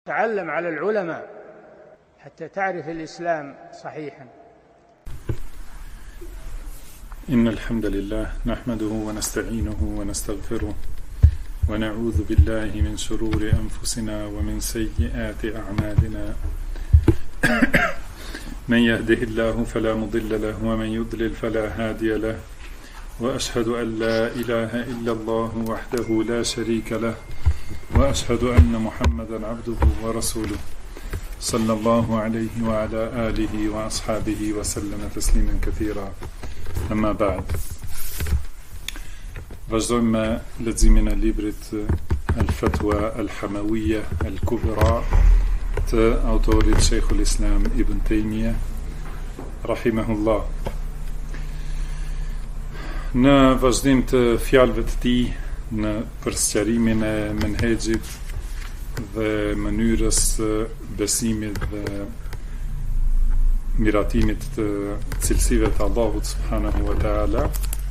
تعلم على العلماء حتى تعرف الإسلام صحيحا. إن الحمد لله نحمده ونستعينه ونستغفره ونعوذ بالله من شرور أنفسنا ومن سيئات أعمالنا من يهده الله فلا مضل له ومن يضلل فلا هادي له وأشهد أن لا إله إلا الله وحده لا شريك له وأشهد أن محمدا عبده ورسوله صلى الله عليه وعلى آله وأصحابه وسلم تسليما كثيرا. أما بعد. Vazhdojmë me leximin e librit Al-Fatwa Al-Hamawiyya Al-Kubra të autorit Sheikhul Islam Ibn Taymiyah rahimahullah. Në vazhdim të fjalëve të tij në përsërimin e menhexhit dhe mënyrës besimit dhe miratimit të cilësive të Allahut subhanahu wa taala,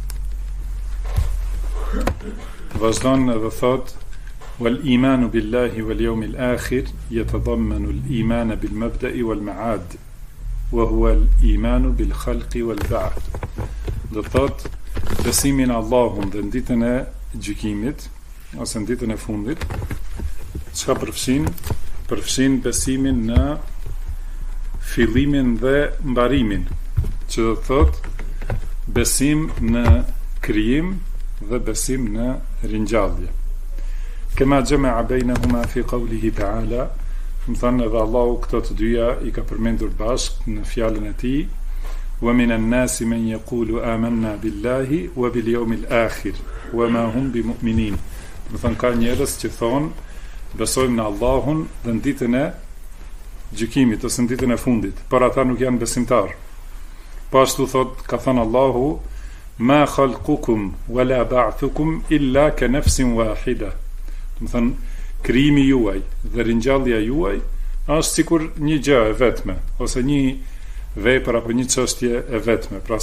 vazhdon edhe thot: wal imanu billahi wal yawmil akhir yatadammanu al iman bil mabda'i wal ma'ad wa huwa al imanu bil khalqi wal ba'd. Do thot besimi në Allahun dhe në ditën e gjykimit ose në ditën e fundit, çka përfshin besimin në fillimin dhe mbarimin, që do thot besim në krijim dhe besim në ringjallje. Kema jamaa bainahuma fi qawlihi ta'ala, më thënë edhe Allahu këto të dyja i ka përmendur bashkë në fjalën e tij: wa minan nasi man yaqulu amanna billahi wa bil yawmil akhir wa ma hum bimu'minin. Do thënë ka njerëz që thonë besojmë në Allahun dhe në ditën e gjykimit ose në ditën e fundit, por ata nuk janë besimtar. Po ashtu thot, ka thënë Allahu: ma khalqukum wala ba'thukum illa ka nafsin wahida. Do thënë krijimi juaj dhe ringjallja juaj është sikur një gjë e vetme ose një vepër apo një çështje e vetme. Pra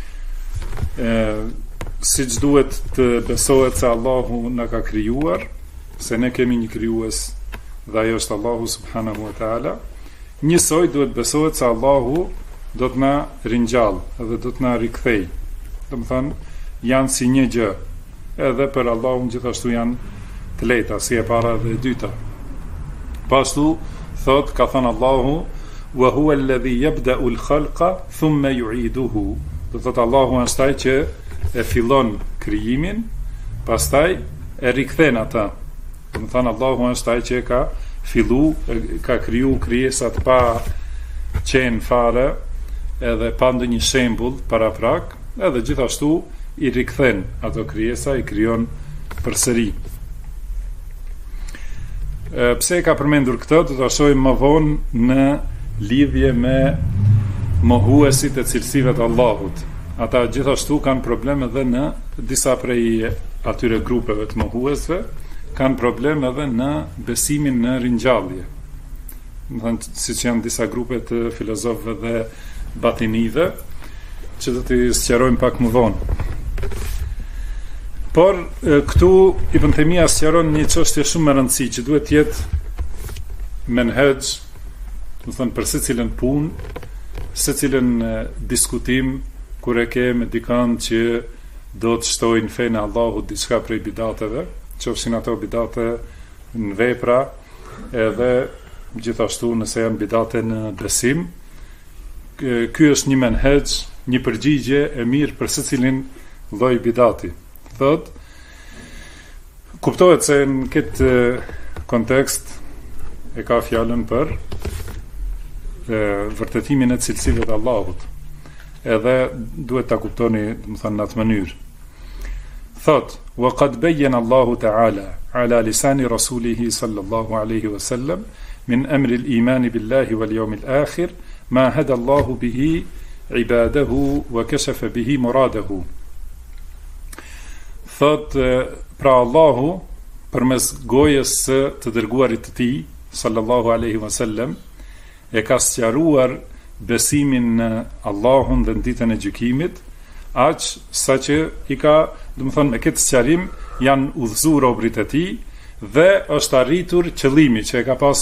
siç duhet të besohet se Allahu na ka krijuar, se ne kemi një krijues dhe ajo është Allahu subhanahu wa taala, njësoj duhet besohet se Allahu do të na ringjall dhe do të na rikthej. Do të thënë janë si një gjë. Edhe për Allahun gjithashtu janë të leta, si e para dhe e dyta. Pashtu thot, ka thënë Allahu: wa huwa alladhi yabda'u al-khalqa thumma yu'iduhu. Do thot Allahu është ai që e fillon krijimin, pastaj e rikthen ata. Do të thënë Allahu është ai që ka kriju krijesat pa qenë fare, edhe pa ndonjë shembull paraprak, edhe gjithashtu i rikthen ato krijesa, i krijon përsëri. Pse ka përmendur këtë, do ta shohim më vonë në lidhje me mohuesit e cilësive të Allahut. Ata gjithashtu kanë problem edhe në disa prej atyre grupeve të mohuesve, kanë problem edhe në besimin në ringjallje. Do thënë siç janë disa grupe të filozofëve dhe batinive, që do t'i sqarojmë pak më vonë. Por këtu Ibn Taymija sqaron një çështje shumë e rëndësishme që duhet të jetë menhexh, do thënë për secilën punë, secilën diskutim kur e ke me dikën që do të shtojnë fenë Allahut diçka prej bidateve, qofshin ato bidate në vepra, edhe gjithashtu nëse janë bidate në besim. Ky është një menhexh, një përgjigje e mirë për secilin lloj bidati. Thot, kuptohet se në këtë kontekst e ka fjalën për vërtetimin e cilësive të Allahut. Edhe duhet ta kuptoni, do të thënë, në atë mënyrë. Thot, wa qad bayyana Allahu ta'ala ala lisani rasulihi sallallahu alaihi wasallam min amri al-iman billahi wal yawmil akhir ma hada Allahu bihi ibadahu wa kashafa bihi muradahu. Thot, pra Allahu përmes gojës së të dërguarit të tij sallallahu alaihi wasallam e ka sqaruar besimin në Allahun dhe në ditën e gjykimit, aq sa që i ka, do të thonë, me këtë sqarim janë udhëzuar robërit e tij dhe është arritur qëllimi që e ka pas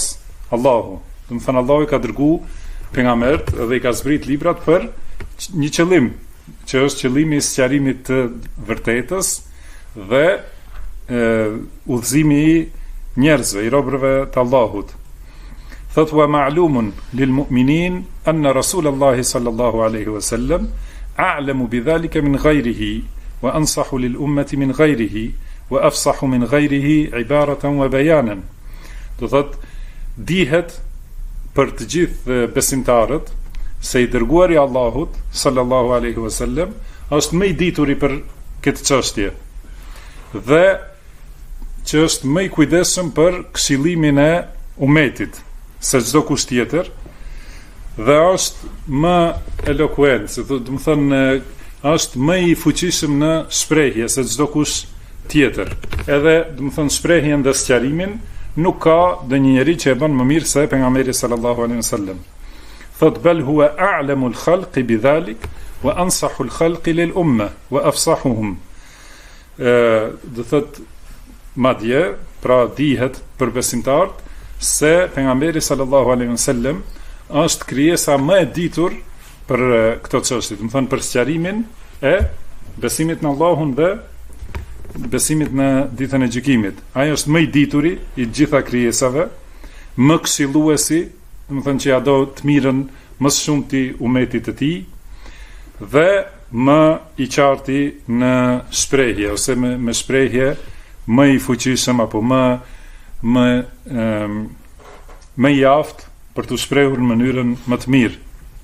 Allahu. Do të thënë Allahu ka dërguar pejgambert dhe i ka zbrit librat për një qëllim, që është qëllimi i sqarimit të vërtetës dhe udhëzimi i njerëzve, i robërve të Allahut. Thot wa ma'lumun lil mu'minin anna Rasulullahi sallallahu alaihi wasallam a'lamu bidhalika min ghayrihi wa ansahu lil ummati min ghayrihi wa afsahu min ghayrihi ibaratan wa bayanan. Do thot dihet për të gjithë besimtarët se i dërguari i Allahut sallallahu alaihi wasallam është më i dituri për këtë çështje dhe që është më i kujdesshëm për këshillimin e umetit se çdo kush tjetër dhe është më elokuent, do të thënë është më i fuqishëm në shprehje se çdo kush tjetër. Edhe do të thënë shprehjen dhe sqarimin nuk ka ndonjë njeri që e bën më mirë se pejgamberi sallallahu alaihi wasallam. Thot bel huwa a'lamu al-khalqi bidhalik wa ansahu al-khalqi lil umma wa afsahuhum. Do thot madje, pra dihet për besimtarët se pejgamberi sallallahu alaihi wasallam është krijesa më e ditur për këto çështje, do të thënë për sqarimin e besimit në Allahun dhe besimit në ditën e gjykimit. Ai është më i dituri i gjitha krijesave, më këshilluesi, do të thënë që ja do të mirën më së shumti umetit të tij dhe më i qarti në shprehje ose me shprehje më i fuqishëm apo më i aftë për të shprehur në mënyrën më të mirë.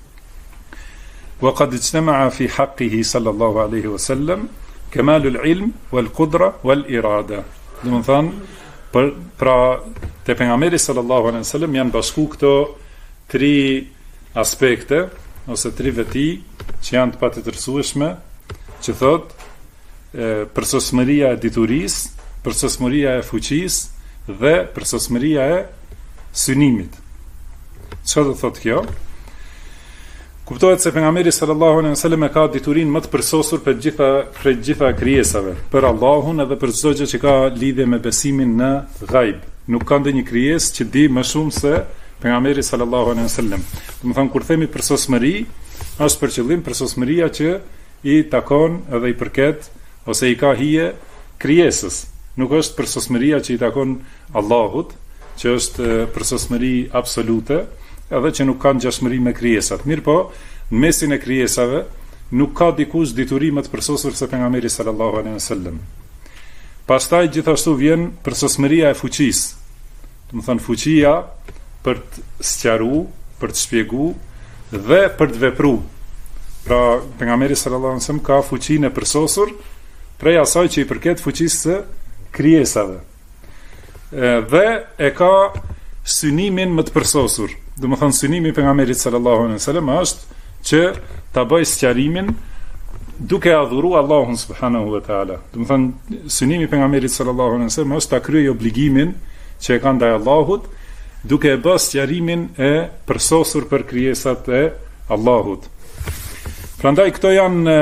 Wa qad ijtama'a fi haqqihi sallallahu alaihi wasallam kamalul ilm wal qudra wal irada. Do të thënë pra te pejgamberi sallallahu alaihi wasallam janë bashku këto tri aspekte ose tri veti që janë të patjetërsueshme, që thot përsosmëria e diturisë, përsosmëria e fuqisë dhe përsosmëria e synimit. Çfarë do thot kjo? Kuptohet se pejgamberi sallallahu alaihi wasallam ka diturinë më të përsosur për gjitha krijesave, për Allahun edhe për çdo gjë që ka lidhje me besimin në ghaib. Nuk ka ndonjë krijesë që di më shumë se pejgamberi sallallahu alaihi wasallam. Do të thonë kur themi përsosmëri, është për qëllim përsosmëria që i takon edhe i përket ose i ka hije krijesës. Nuk është përsosmëria që i takon Allahut, që është përsosmëri absolute, edhe që nuk ka ngjashmëri me krijesat. Mirë po, në mesin e krijesave nuk ka dikush dituri më të përsosur se pejgamberi sallallahu alaihi wasallam. Pastaj gjithashtu vjen përsosmëria e fuqisë. Do të thonë fuqia për të sqaruar, për të shpjeguar dhe për të vepruar. Pra pejgamberi sallallahu alaihi wasallam ka fuqinë e përsosur prej asaj që i përket fuqisë së krijesave. Dhe e ka synimin më të përsosur. Do të thonë synimi i pejgamberit sallallahu alaihi wasallam është që ta bëjë sqarimin duke adhuruar Allahun subhanahu wa taala. Do të thonë synimi i pejgamberit sallallahu alaihi wasallam është ta kryejë obligimin që e ka ndaj Allahut, duke e bërë sqarimin e përsosur për krijesat e Allahut. Prandaj këto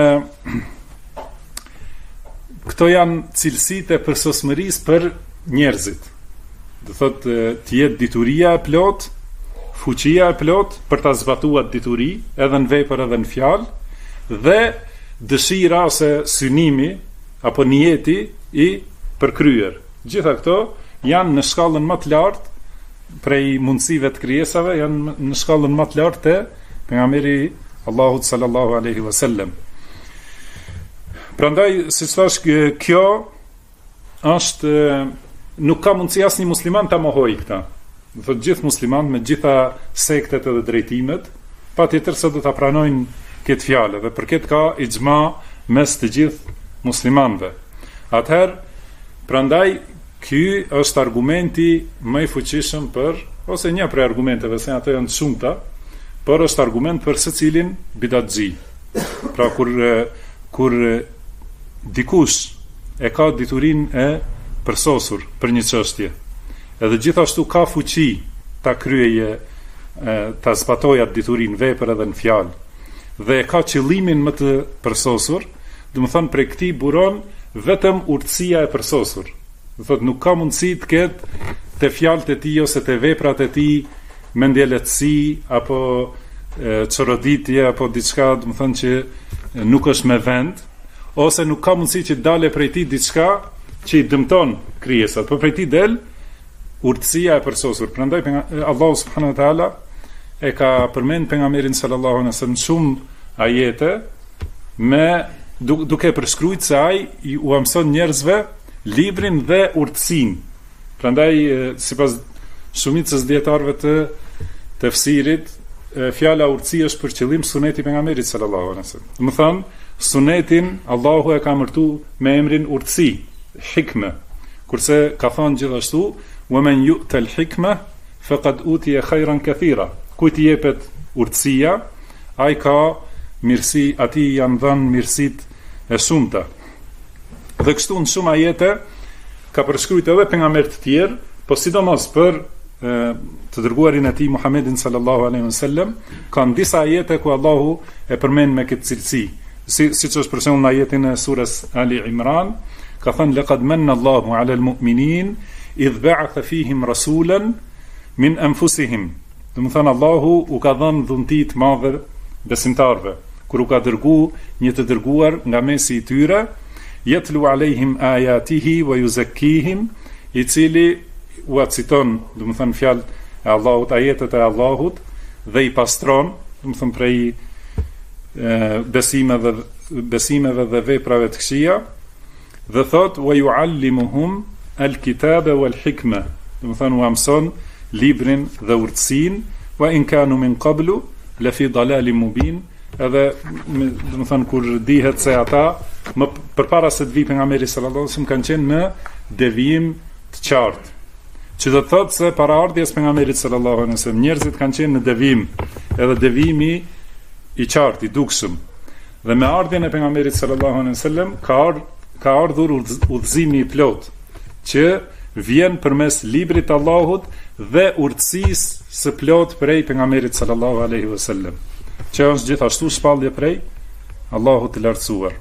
janë cilësitë e përsosmërisë për njerëzit. Do thotë të jetë dituria e plot, fuqia e plot për ta zbatuar dituri, edhe në vepër edhe në fjalë, dhe dëshira ose synimi apo niyeti i përkryer. Gjitha këto janë në shkallën më të lartë prej mundësive të krijesave, janë në shkallën më të lartë te pejgamberi Allahut sallallahu alaihi wasallam. Prandaj, siç thash, kjo është nuk ka mundësi asnjë musliman ta mohojë këtë. Do thotë gjithë muslimanët me gjitha sektet edhe drejtimet, patjetër se do ta pranojnë këtë fjalë dhe për këtë ka ixhma mes të gjithë muslimanëve. Atëherë, prandaj ky është argumenti më i fuqishëm për, ose një prej argumenteve, se ato janë të shumta, por është argument për secilin bidatxhi. Pra kur dikush e ka diturinë e përsosur për një çështje, edhe gjithashtu ka fuqi ta kryejë, ta zbatojë atë diturinë vepër edhe në fjalë, dhe e ka qëllimin më të përsosur, do të thonë prej këtij buron vetëm urtësia e përsosur. Do thotë nuk ka mundësi të ketë te fjalët e tij ose te veprat e tij mendjeletësi apo çoroditje apo diçka, do të thonë që nuk është me vend, ose nuk ka mundësi që dale prej tij diçka që i dëmton krijesat, por prej tij del urtësia e përsosur. Prandaj Allahu subhanahu wa taala e ka përmend pejgamberin sallallahu alaihi wasallam shumë ajete me duke përshkruajtur se ai u mëson njerëzve librin dhe urtësinë. Prandaj sipas shumicës dietarëve të tefsirit, fjala urtësi është për qëllim suneti pejgamberit sallallahu alaihi wasallam. Do të thonë, sunetin Allahu e ka emërtuar me emrin urtësi, hikme. Kurse ka thënë gjithashtu, "Wa man yu'ta al-hikma faqad utiya khayran kathira." Kujt i jepet urtësia, ai ka mirësi, atij janë dhënë mirësitë e shumta. Dhe kështu në shumë ajete ka përshkruajtur edhe pejgamberët të tjerë, po sidomos për të dërguarin e tij Muhammedin sallallahu alaihi wasallam, kanë disa ajete ku Allahu e përmend me këtë cilësi. Siç është për shembull në ajetin e surës Ali Imran, ka thënë laqad manna Allahu 'ala al-mu'minin idh ba'atha fihim rasulan min anfusihim. Do të thonë Allahu u ka dhënë dhunti të madhe besimtarve kur u ka dërguar një të dërguar nga mesi i tyre, yatlu alejhim ayatihi wa yuzakkihim, i cili u citon, do të thonë fjalë e Allahut, ajetet e Allahut dhe i pastron, do të thonë prej besimeve dhe veprave të këqija, dhe thot wa yuallimuhum al-kitaba wal-hikma, do të thonë u mëson librin dhe urtësinë, wa in kanu min qablu la fi dalalin mubin, edhe do të thonë kur dihet se ata më përpara se të vijë pejgamberi sallallahu alaihi wasallam kanë qenë në devijim të qartë. Që do të thotë se para ardhjes pejgamberit sallallahu alaihi wasallam njerëzit kanë qenë në devijim, edhe devijimi i qartë, i dukshëm. Dhe me ardhjen e pejgamberit sallallahu alaihi wasallam ka ardhur udhëzimi i plot, që vjen përmes librit të Allahut dhe urtësisë së plot prej pejgamberit sallallahu alaihi wasallam, që është gjithashtu shpallje prej Allahut të lartësuar.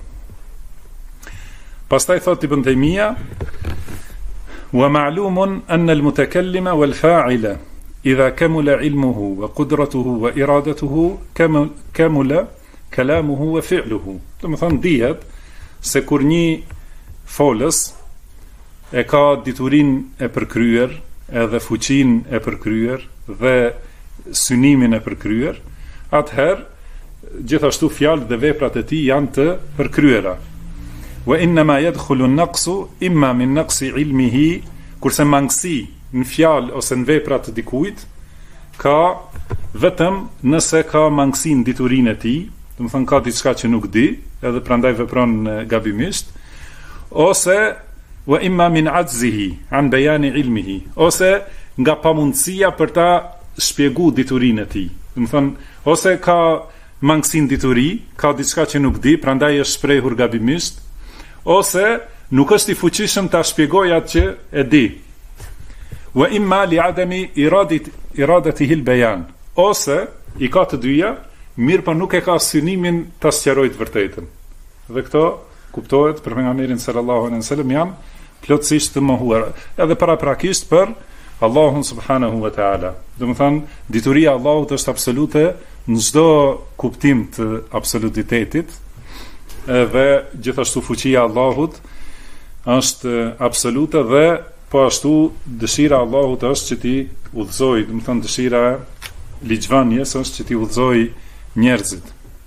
Pastaj thot Ibn Taymija, wa ma'lumun anna al-mutakallima wal-fa'ila idha kamula ilmuhu wa qudratuhu wa iradatuhu kamula kalamuhu wa fi'luhu. Do të thonë dihet se kur një folës e ka diturinë e përkryer, edhe fuqinë e përkryer dhe synimin e përkryer, atëherë gjithashtu fjalët dhe veprat e tij janë të përkryera. Wa innama yadkhulu an-naqsu imma min naqsi ilmihi, kurse mangësi në fjalë ose në vepra të dikujt ka vetëm nëse ka mangësi në diturinë e tij, do të thonë ka diçka që nuk di, edhe prandaj vepron gabimisht, ose wa imma min ajzihi an bayani ilmihi, ose nga pamundësia për ta shpjeguar diturinë e tij. Do të thonë ose ka mangësi në dituri, ka diçka që nuk di, prandaj është shprehur gabimisht, ose nuk është i fuqishëm ta shpjegojë atë që e di. Wa imma li adami iradatihi al-bayan, ose i ka të dyja, mirë po nuk e ka synimin ta sqarojë të vërtetën. Dhe këto kuptohet për pejgamberin sallallahu alaihi wasallam janë plotësisht të mohuar, edhe paraprakisht për Allahun subhanahu wa taala. Do të thonë dituria e Allahut është absolute në çdo kuptim të absolutitetit, dhe gjithashtu fuqia e Allahut është absolute, dhe po ashtu dëshira e Allahut është që ti udhëzoj, do të thonë dëshira e ligjvënies është që ti udhëzoj njerëzit.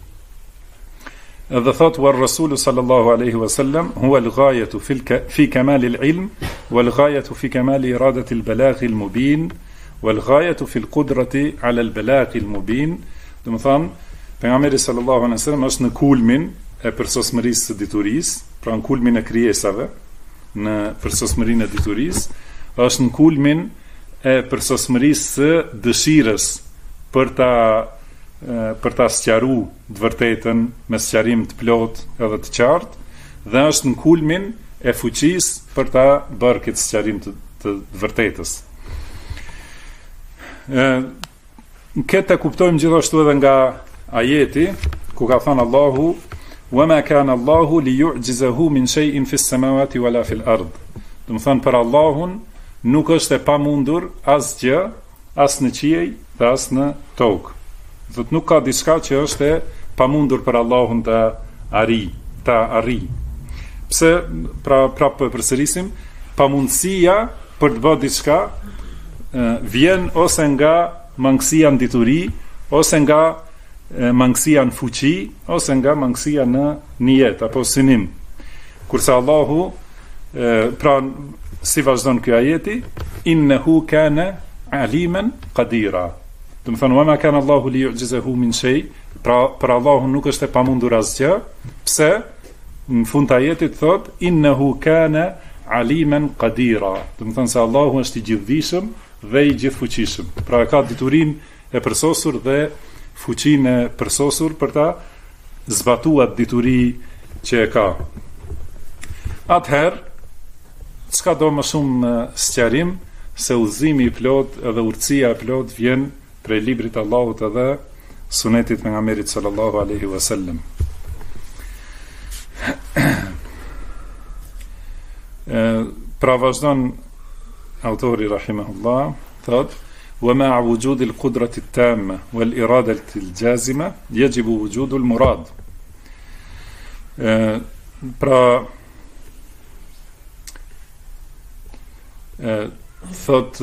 Dhe thot wa rasulu sallallahu alaihi wasallam huwa al-ghayatu fi kamal al-ilm wal-ghayatu fi kamal iradati al-balagh al-mubin wal-ghayatu fi al-qudrati ala al-balagh al-mubin. Do të thonë pejgamberi sallallahu alaihi wasallam është në kulmin e përsosmërisë së diturisë, pra në kulmin e krijesave, në përsosmërinë e diturisë, është në kulmin e përsosmërisë së dëshirës për ta sqaruar të vërtetën me sqarim të plot edhe të qartë, dhe është në kulmin e fuqisë për ta bërë këtë sqarim të vërtetës. Këtë kuptojmë gjithashtu edhe nga ajeti ku ka thënë Allahu wa ma kana Allahu li yu'jizahu min shay'in fi as-samawati wala fi al-ard. Do të thonë për Allahun nuk është e pamundur asgjë, as në qiej dhe as në tokë. Do të nuk ka diçka që është e pamundur për Allahun ta arri. Pse prapë përsërisim, pamundësia për të bërë diçka vjen ose nga mangësia në dituri, ose nga mangësia në fuqi, ose nga mangësia në nijet apo synim. Kurse Allahu si vazhdon ky ajeti, innehu kana aliman qadira. Do të thonë, wa ma kana Allahu li yu'jizahu min shay, për Allahun nuk është e pamundur asgjë. Pse? Në fund të ajetit thot, innehu kana aliman qadira. Do të thonë se Allahu është i gjithdijshëm dhe i gjithfuqishëm. Pra ka diturinë e përsosur dhe fuqinë e përsosur për ta zbatuar dituri që e ka. Atëherë, çka do më shumë sqarim se udhëzimi i plot edhe urtësia e plot vjen prej librit të Allahut edhe sunetit pejgamberit sallallahu alaihi wasallam. Pra vazhdon autori rahimahullah, thot: "Wa ma'a wujudi al-qudrati at-tamma wal-iradati al-jazima yajibu wujudu al-murad." Pra thot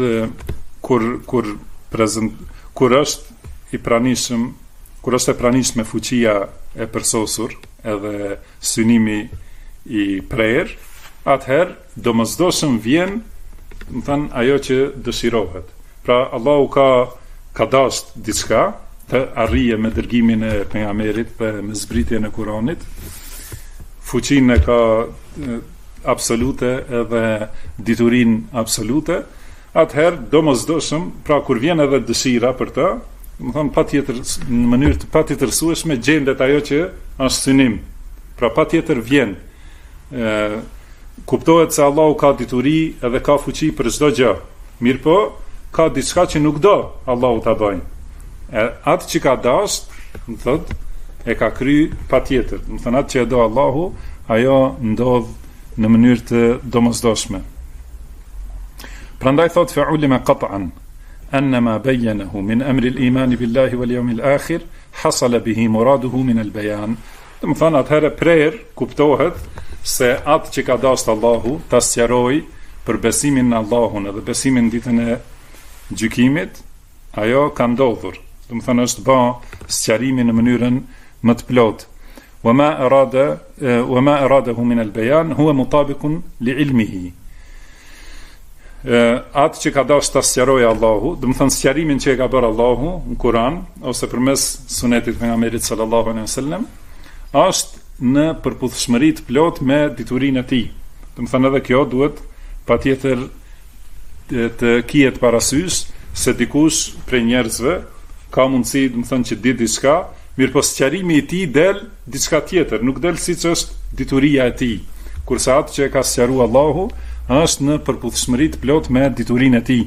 kur është e pranishme fuqia e përsosur edhe synimi i prerë, atëherë domosdoshëm vjen, më thënë, ajo që dëshirohet. Pra Allahu ka dasht diçka të arrije me dërgimin e pejgamberit dhe me zbritjen e Kuranit. Fuqinë e ka absolute edhe diturin absolute. Atëherë domosdoshëm, pra kur vjen edhe dëshira për të, më thënë, patjetër në mënyrë të patjetërsueshme gjendet ajo që është synim. Pra patjetër vjen. Kuptohet se Allahu ka dituri edhe ka fuqi për çdo gjë. Mirë po, ka diçka që nuk do Allahu ta bëjë. Atë që ka dasht, më thot, e ka kry patjetër. Më thënë, atë që e do Allahu, ajo ndodh në mënyrë të domosdoshme. Prandaj thot fa'ulima qat'an anna ma bayyanahu min amri al-iman billahi wal yawm al-akhir hasala bihi muraduhu min al-bayan. Do të thonë atëherë prerë kuptohet se atë që ka dashur Allahu ta sqaroj për besimin në Allahun edhe besimin në ditën e gjykimit, ajo ka ndodhur. Do të thonë është bë sqarimi në mënyrën më të plotë. وما أراده من البيان هو مطابق لعلمه. Atë që ka dashur ta sqarojë Allahu, do të thonë sqarimin që e ka bërë Allahu në Kur'an ose përmes sunetit të pejgamberit sallallahu alaihi wasallam, është në përputhshmëri të plot me diturinë e tij. Do të thonë edhe kjo duhet patjetër të kihet parasysh se dikush prej njerëzve ka mundësi, do të thonë, që di diçka, mirë po sqarimi i tij del diçka tjetër, nuk del siç është dituria e tij. Kurse atë që e ka sqaruar Allahu është në përputhshmëri të plot me diturinë e tij.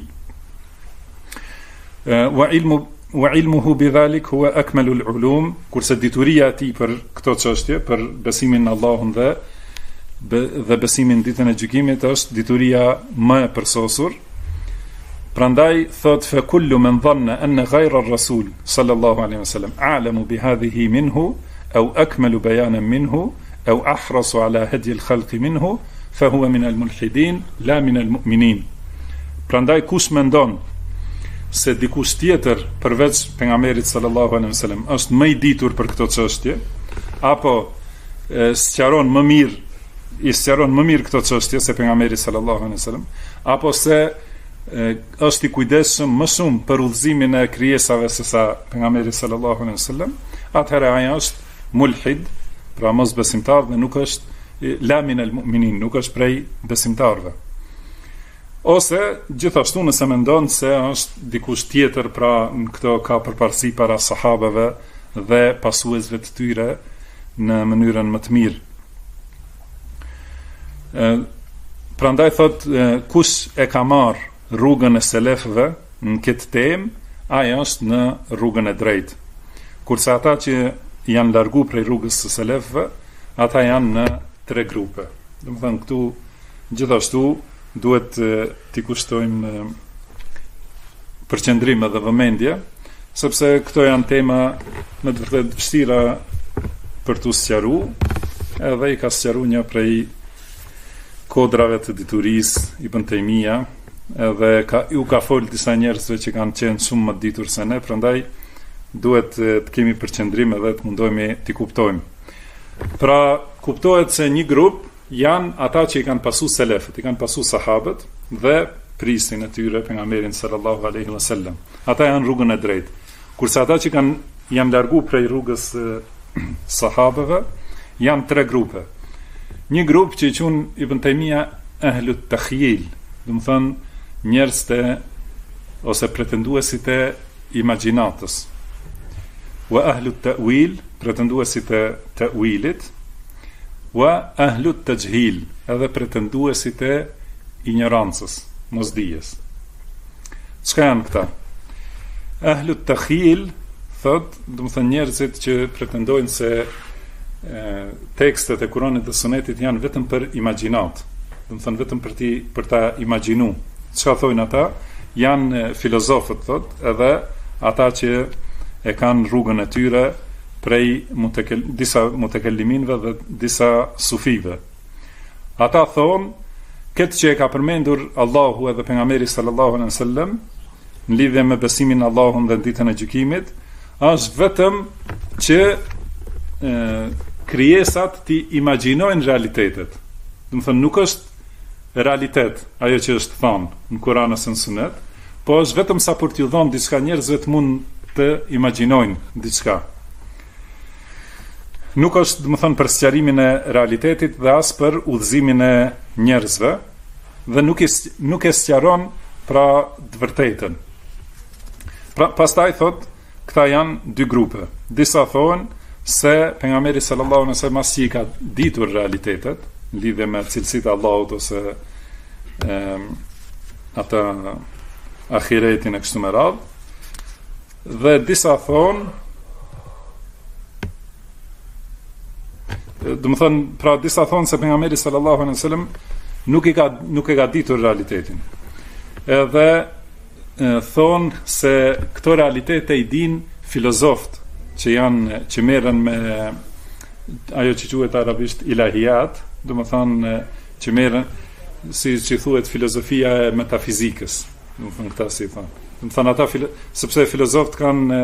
Wa ilmuhu bidhalik huwa akmalu al-ulum, kurse dituria e tij për këto çështje, për besimin në Allahun dhe besimin në ditën e gjykimit është dituria më e përsosur. Prandaj thot fa kullu man dhanna anna ghayra ar-rasul sallallahu alaihi wasallam a'lamu bi hadhihi minhu aw akmalu bayanan minhu aw ahrasu ala hadi al-khalq minhu fa huwa min al-mulhidin la min al-mu'minin. Prandaj kush mendon se dikush tjetër përveç pejgamberit sallallahu alaihi wasallam është më i ditur për këtë çështje, apo sqaron më mirë këtë çështje se pejgamberi sallallahu alaihi wasallam, apo se është i kujdesshëm më shumë për udhëzimin e krijesave se sa pejgamberi sallallahu alaihi wasallam, atëherë ai është mulhid, pra mos besimtar dhe nuk është la min al-mu'minin, nuk është prej besimtarëve. Ose gjithashtu nëse mendon se është dikush tjetër, pra në këto ka përparësi para sahabeve dhe pasuesve të tyre në mënyrën më të mirë. Prandaj thot kush e ka marrë rrugën e selefëve në këtë temë, ai është në rrugën e drejtë. Kurse ata që janë largu prej rrugës së selefëve, ata janë në tre grupe. Domethënë këtu gjithashtu duhet t'i kushtojmë përqendrim edhe vëmendje, sepse këto janë tema me të vërtetë vështira për t'u sqaruar, edhe i ka sqaruar një prej kodrave të diturisë Ibn Taymija, edhe ju ka folë disa njerëzve që kanë qenë shumë më ditur se ne, prandaj duhet të kemi përqendrim edhe të mundohemi t'i kuptojmë. Pra, kuptohet se një grup janë ata që i kanë pasu selefët, i kanë pasu sahabët dhe pristin e tyre pejgamberin sallallahu alaihi wasallam. Ata janë rrugën e drejtë. Kurse ata që janë largu prej rrugës sahabëve, janë tre grupe. Një grup që i qunë Ibn Taymija ahlut takhyil, do të thënë njerëz ose pretenduesit e imagjinatës. Wa ahlut ta'wil, pretenduesit e ta'wilit, wa ahlut tajhil, edhe pretenduesit e ignorancës, mosdijes. Çka janë këta? Ahlut takhyil, thot, do të thënë njerëzit që pretendojnë se tekstet e Kuranit dhe Sunetit janë vetëm për imagjinat, do të thënë vetëm për ta imagjinu. Çka thojnë ata? Janë filozofët, thot, edhe ata që e kanë rrugën e tyre prej disa mutekelliminve dhe disa sufive. Ata thonë, këtë që e ka përmendur Allahu edhe pejgamberi sallallahu alaihi wasallam në lidhje me besimin në Allahun dhe në ditën e gjykimit, është vetëm që krijesat ti imagjinojnë realitetet. Do të thënë nuk është realitet ajo që është thënë në Kur'an ose në Sunet, po është vetëm sa për t'ju dhënë diçka njerëzve të mund të imagjinojnë diçka. Nuk është, do të thënë, për sqarimin e realitetit dhe as për udhëzimin e njerëzve, dhe nuk e sqaron pra të vërtetën. Pra, pastaj thot, këta janë dy grupe. Disa thonë se pejgamberi sallallahu alaihi wasallam as i ka ditur realitetet në lidhje me cilësitë e Allahut ose ata ahiretin e kështu me radhë. Dhe disa thonë, do të thënë, pra disa thonë se pejgamberi sallallahu alaihi wasallam nuk e ka ditur realitetin. Edhe thonë se këto realitete i din filozofët që merren me ajo që quhet arabisht ilahiyat, do të thënë që merren si që thuhet filozofia e metafizikës, do të thënë këta si thonë. Do të thënë ata sepse filozofët kanë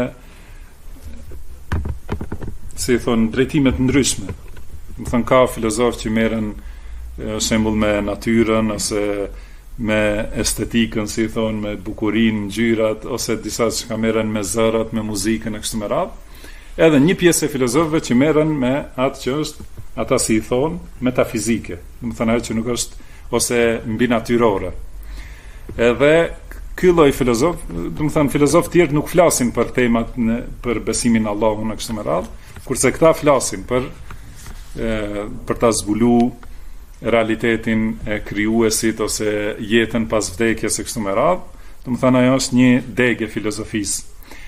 si thonë drejtime të ndryshme. Do të thënë ka filozofë që merren shembull me natyrën ose me estetikën, si thonë, me bukurinë, ngjyrat, ose disa që ka merren me zërat, me muzikën e kështu me radhë. Edhe një pjesë e filozofëve që merren me atë që është, ata si thonë, metafizike, do të thënë ajo që nuk është ose mbi natyrore. Edhe ky lloj filozof, do të thënë filozofë tjerë nuk flasin për temat për besimin në Allahun e kështu me radhë, kurse këta flasin për ta zbulu realitetin e krijuesit ose jetën pas vdekjes e kështu me radhë, do të thënë ajo është një degë filozofisë.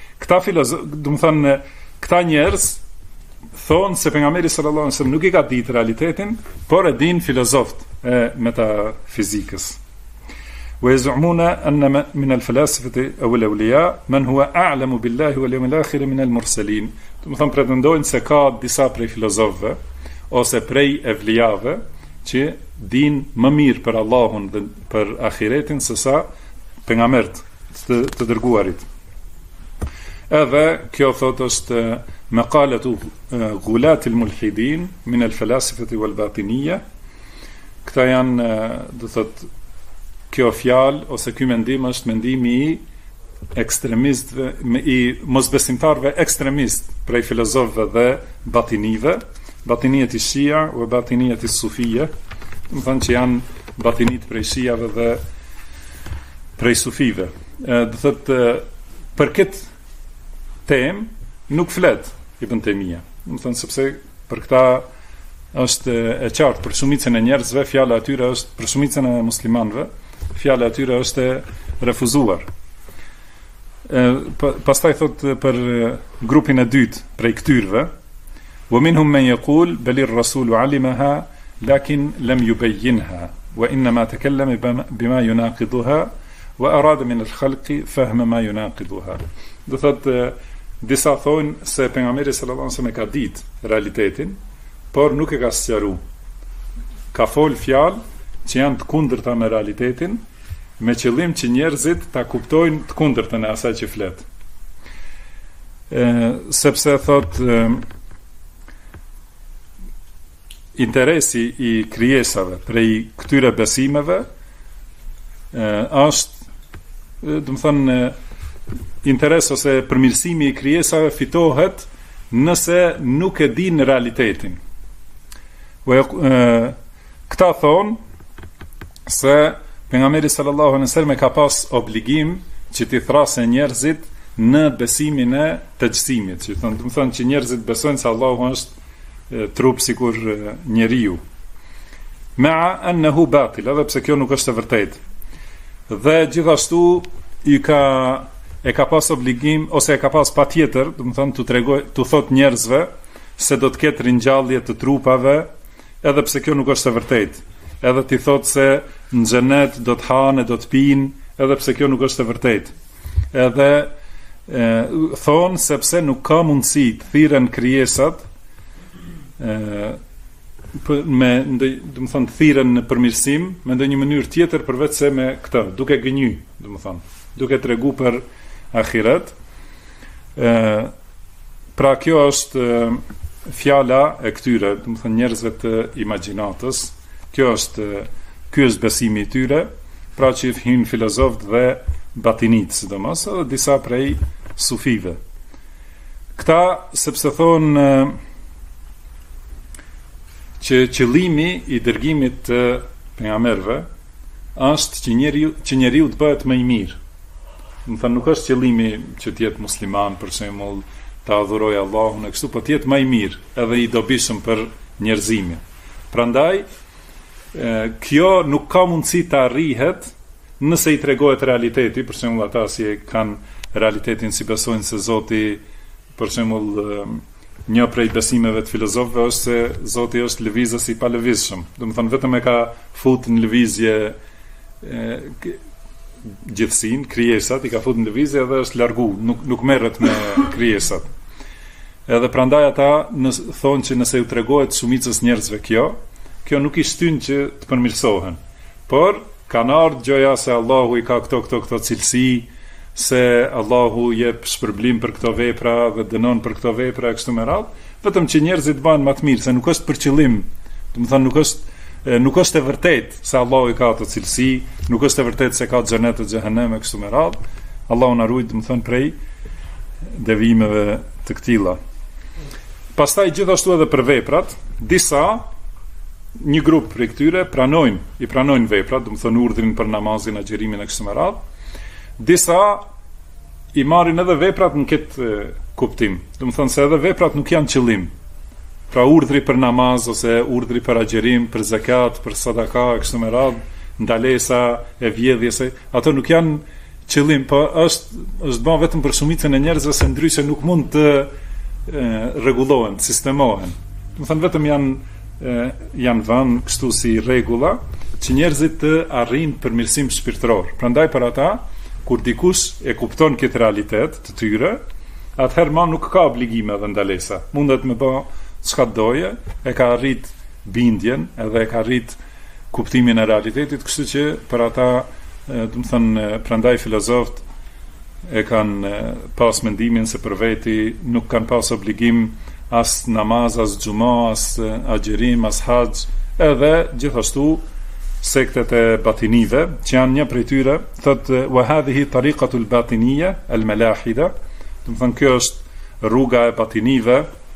Këta njerëz thonë se pejgamberi sallallahu alaihi wasallam nuk i ka ditë realitetin, por e din filozofët e metafizikës. Wa yaz'umuna anna min al-falasifati aw al-awliya man huwa a'lamu billahi wal yawmil akhir min al-mursalin. Do të thënë pretendojnë se ka disa prej filozofëve ose prej evlijave që din më mirë për Allahun dhe për ahiretin se sa pejgamberët të dërguarit. Edhe kjo thot është maqalatu gulatil mulhidin min al-falasifati wal batiniya. Këta janë, do thot, kjo fjalë ose ky mendim është mendimi i ekstremistëve, i mosbesimtarëve ekstremist prej filozofëve dhe batinive, batinijet i shia o batinijet i sufije, do të thënë që janë batinit prej shiave dhe prej sufive. Do thot, për këtë temë nuk flet Ibn Taymija. Do të thënë sepse për këta është e qartë për shumicën e njerëzve, fjala e tyre është për shumicën e muslimanëve, fjala e tyre është e refuzuar. Pastaj thot për grupin e dytë prej këtyrve, wa minhum man yaqul bal ar-rasul alimaha lakin lam yubayyinha. wa innama takallama bima yunaqiduha wa arada min al-khalqi fahma ma yunaqiduha. Do thotë disa thonë se pejgamberi sallallahu alaihi wasallam ka ditë realitetin, por nuk e ka sqaruar. Ka fol fjalë që janë të kundërta me realitetin, me qëllim që njerëzit ta kuptojnë të kundërtën e asaj që flet. Sepse thot interesi i krijesave prej këtyre besimeve është, do të thënë, interes ose përmirësimi i krijesave fitohet nëse nuk e din realitetin. Këta thonë se pejgamberi sallallahu alaihi wasallam ka pas obligim që t'i thrasë njerëzit në besimin e tëgjësimit, që do të thonë që njerëzit besojnë se Allahu është trup sikur njeriu. Ma'a annahu batil, edhe pse kjo nuk është e vërtetë. Dhe gjithashtu e ka pas obligim ose e ka pas patjetër, do të thonë t'u thot njerëzve se do të ketë ringjallje të trupave, edhe pse kjo nuk është e vërtetë. Edhe t'i thot se në xhenet do të hanë, do të pinë, edhe pse kjo nuk është e vërtetë. Edhe thonë sepse nuk ka mundësi të thirren krijesat do të thonë të thirren në përmirësim me ndonjë mënyrë tjetër përveç se me këtë, duke gënjy, do të thonë, duke tregu për ahiret. Pra kjo është fjala e këtyre, do të thonë njerëzve të imagjinatës. Ky është besimi i tyre, pra që hynë filozofët dhe batinit, sidomos, edhe disa prej sufive. Këta, sepse thonë që qëllimi i dërgimit të pejgamberëve është që njeriu të bëhet më i mirë. Do thënë, nuk është qëllimi që të jetë musliman, për shembull, ta adhurojë Allahun e kështu, po të jetë më i mirë, edhe i dobishëm për njerëzimin. Prandaj kjo nuk ka mundësi të arrihet nëse i tregohet realiteti, për shembull ata si kanë realitetin si besojnë se Zoti, për shembull një prej besimeve të filozofëve është se Zoti është lëvizës i palëvizshëm. Do të thonë vetëm e ka futur në lëvizje gjithësinë, krijesat i ka futur në lëvizje dhe është largu, nuk merret me krijesat. Edhe prandaj ata thonë që nëse u tregohet shumicës njerëzve kjo nuk i shtyn që të përmirësohen. Por kanë ardhur gjoja se Allahu i ka këto cilësi, se Allahu jep shpërblim për këto vepra dhe dënon për këto vepra e kështu me radhë, vetëm që njerëzit bëhen më të mirë, se nuk është për qëllim. Do të thonë nuk është e vërtetë se Allahu i ka ato cilësi, nuk është e vërtetë se ka xhenet dhe xhehenem e kështu me radhë. Allahu na ruaj, do të thonë, prej devijimeve të këtilla. Pastaj gjithashtu edhe për veprat, një grup prej këtyre i pranojnë veprat, do të thonë urdhrin për namazin, agjërimin e kështu me radhë. Disa i marrin edhe veprat në këtë kuptim. Do të thonë se edhe veprat nuk janë qëllim. Pra urdhri për namaz ose urdhri për agjërim, për zakat, për sadaka e kështu me radhë, ndalesa e vjedhjes, ato nuk janë qëllim, po është bën vetëm për shumicën e njerëzve se ndryshe nuk mund të rregullohen, sistemohen. Do të thonë vetëm janë vënë kështu si rregulla që njerëzit të arrijnë përmirësim shpirtëror. Prandaj për ata, kur dikush e kupton këtë realitet të tyre, atëherë ma nuk ka obligime dhe ndalesa. Mundet me bë çka doje, e ka arrit bindjen, edhe e ka arrit kuptimin e realitetit, kështu që për ata, do të thënë, prandaj filozofët e kanë pas mendimin se për veti nuk kanë pas obligim as namaz, as xhumo, as agjërim, as haxh, edhe gjithashtu sektet e batinive, që janë një prej tyre, thotë wa hadhihi tariqatu al-batiniyya al-malahida, do të thonë kjo është rruga e batinive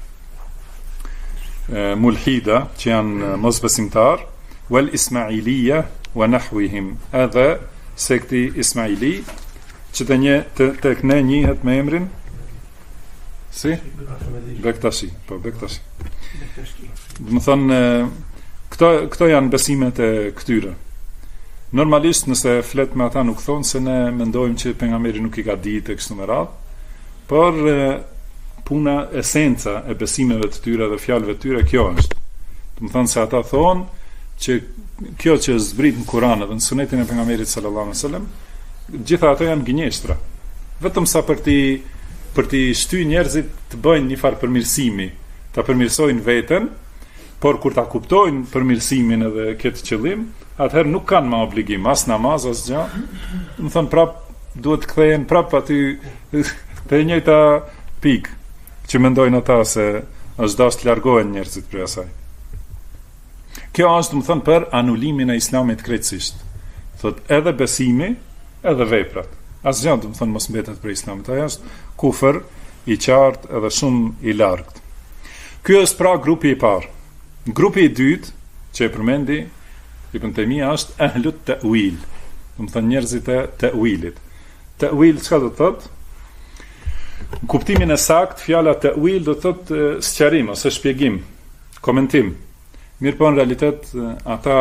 mulhida, që janë mosbesimtar, wal ismailiyya wa nahwihim, edhe sekti ismaili, që tek ne njihet me emrin si? Bektashi. Do të thonë, këto janë besimet e këtyre. Normalisht nëse flet me ata nuk thonë se ne mendojmë që pejgamberi nuk i ka ditë e kështu me radhë, por puna, esenca e besimeve të tyre dhe fjalëve të tyre kjo është. Do të thonë se ata thonë që kjo që është zbrit në Kur'an dhe në sunetin e pejgamberit sallallahu alaihi wasallam, gjitha ato janë gënjeshtra. Vetëm sa për t'i shtyr njerëzit të bëjnë një farë përmirësimi, ta përmirësojnë veten, por kur ta kuptojnë përmirësimin edhe këtë qëllim, atëherë nuk kanë më obligim, as namaz, as gjë. Do të thonë prap duhet të kthehen prap aty te e njëjta pikë që mendojnë ata se është dashur të largohen njerëzit prej asaj. Kjo është, do të thonë, për anulimin e Islamit krejtësisht. Thot edhe besimi, edhe veprat. Asgjë, do të thonë, mos mbetet për Islamit. Ajo është kufër i qartë edhe shumë i largët. Ky është pra grupi i parë. Grupi i dytë që e përmendi Ibn Taymija është ahlut ta'wil. Do të thonë njerëzit e ta'wilit. Ta'wil çka do të thotë? Në kuptimin e saktë, fjala ta'wil do të thotë sqarim ose shpjegim, komentim. Mirë po në realitet ata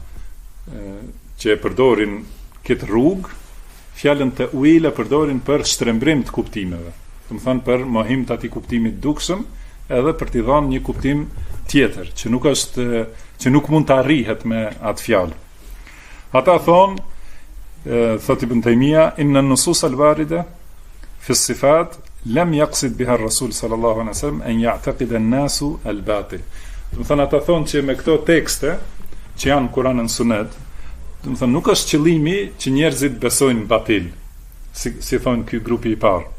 që e përdorin këtë rrugë, fjalën ta'wil e përdorin për shtrembrim të kuptimeve. Do të thonë për mohim të atij kuptimit dukshëm, edhe për t'i dhënë një kuptim tjetër, që nuk mund të arrihet me atë fjalë. Ata thonë, thot Ibn Taymija, inna nusus al-warida fi sifat lam yaqsid biha ar-rasul sallallahu alaihi wasallam an ya'taqida an-nasu al-batil. Do të thonë ata thonë që me këto tekste që janë Kur'an dhe Sunet, do të thonë nuk është qëllimi që njerëzit besojnë batil, si thonë ky grupi i parë.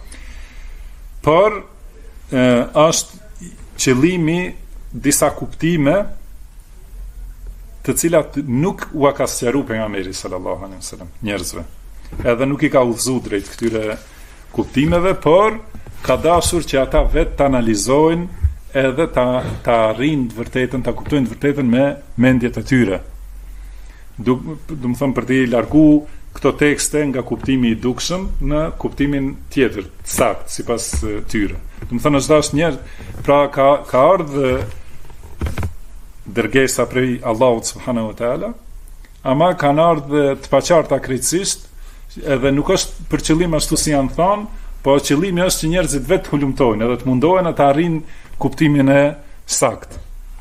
Por është qëllimi disa kuptime të cilat nuk u ka sqaruar pejgamberi sallallahu alaihi wasallam njerëzve. Edhe nuk I ka udhëzuar drejt këtyre kuptimeve, por ka dashur që ata vetë të analizojnë edhe ta arrijnë të vërtetën, ta kuptojnë të vërtetën me mendjet e tyre. Do të thonë për të largu këto tekste nga kuptimi I dukshëm në kuptimin tjetër, sakt sipas tyre. Do të thonë është njerëz, pra ka ardhur dërgesa prej Allahut subhanahu wa taala, ama kanë ardhur të paqarta krejtësisht, edhe nuk është për qëllim ashtu si janë thënë, po qëllimi është që njerëzit vetë hulumtojnë, edhe të mundohen të arrijnë kuptimin e saktë.